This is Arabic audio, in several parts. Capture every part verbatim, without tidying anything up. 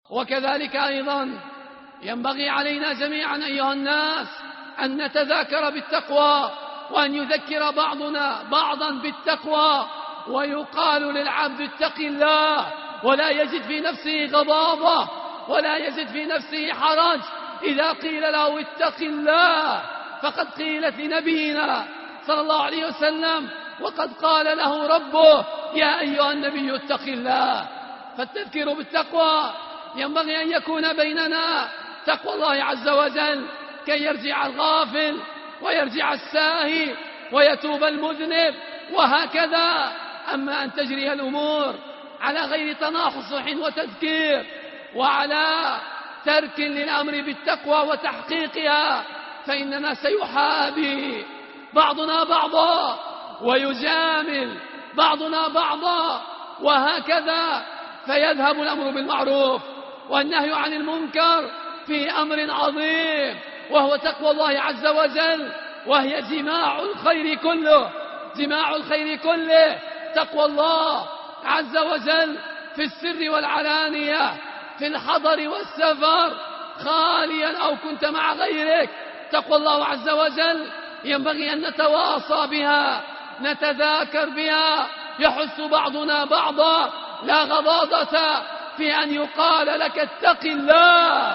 وكذلك أيضا ينبغي علينا جميعا أيها الناس أن نتذاكر بالتقوى، وأن يذكر بعضنا بعضا بالتقوى، ويقال للعبد اتق الله ولا يجد في نفسه غضاضة ولا يجد في نفسه حرج إذا قيل له اتق الله، فقد قيلت لنبينا صلى الله عليه وسلم وقد قال له ربه يا أيها النبي اتق الله. فالتذكير بالتقوى ينبغي أن يكون بيننا تقوى الله عز وجل كي يرجع الغافل ويرجع الساهي ويتوب المذنب، وهكذا. أما أن تجري الأمور على غير تناصح وتذكير وعلى ترك للأمر بالتقوى وتحقيقها، فإننا سيحابي بعضنا بعضا ويجامل بعضنا بعضا، وهكذا فيذهب الأمر بالمعروف والنهي عن المنكر في أمر عظيم وهو تقوى الله عز وجل، وهي جماع الخير كله. جماع الخير كله تقوى الله عز وجل في السر والعلانية، في الحضر والسفر، خاليا أو كنت مع غيرك. تقوى الله عز وجل ينبغي أن نتواصى بها، نتذاكر بها، يحث بعضنا بعضا، لا غضاضة في أن يقال لك اتق الله،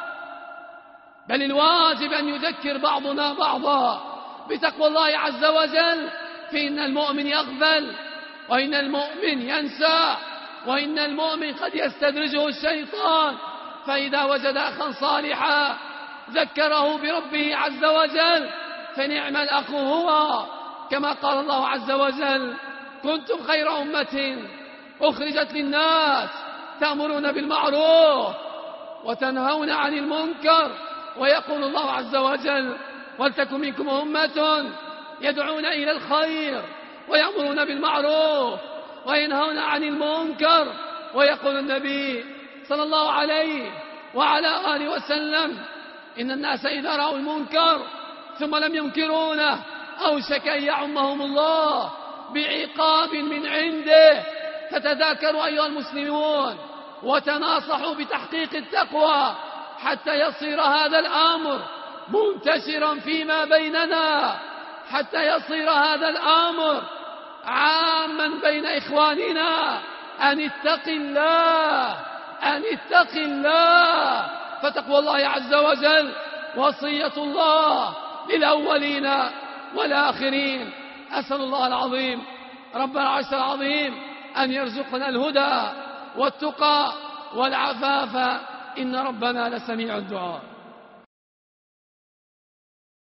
بل الواجب أن يذكر بعضنا بعضا بتقوى الله عز وجل. فإن المؤمن يغفل، وإن المؤمن ينسى، وإن المؤمن قد يستدرجه الشيطان، فإذا وجد أخا صالحا ذكره بربه عز وجل فنعم الأخ هو، كما قال الله عز وجل كنتم خير أمة أخرجت للناس تأمرون بالمعروف وتنهون عن المنكر، ويقول الله عز وجل ولتكن منكم أمة يدعون إلى الخير ويأمرون بالمعروف وينهون عن المنكر، ويقول النبي صلى الله عليه وعلى آله وسلم إن الناس إذا رأوا المنكر ثم لم ينكرونه أوشك أن يعمهم الله بعقاب من عنده. فتذاكروا أيها المسلمون وتناصحوا بتحقيق التقوى حتى يصير هذا الأمر منتشرا فيما بيننا، حتى يصير هذا الأمر عاما بين إخواننا أن اتق الله، أن اتق الله. فتقوى الله عز وجل وصية الله للأولين والآخرين. أسأل الله العظيم رب العرش العظيم أن يرزقنا الهدى والتقى والعفاف، إن ربنا لسميع الدعاء.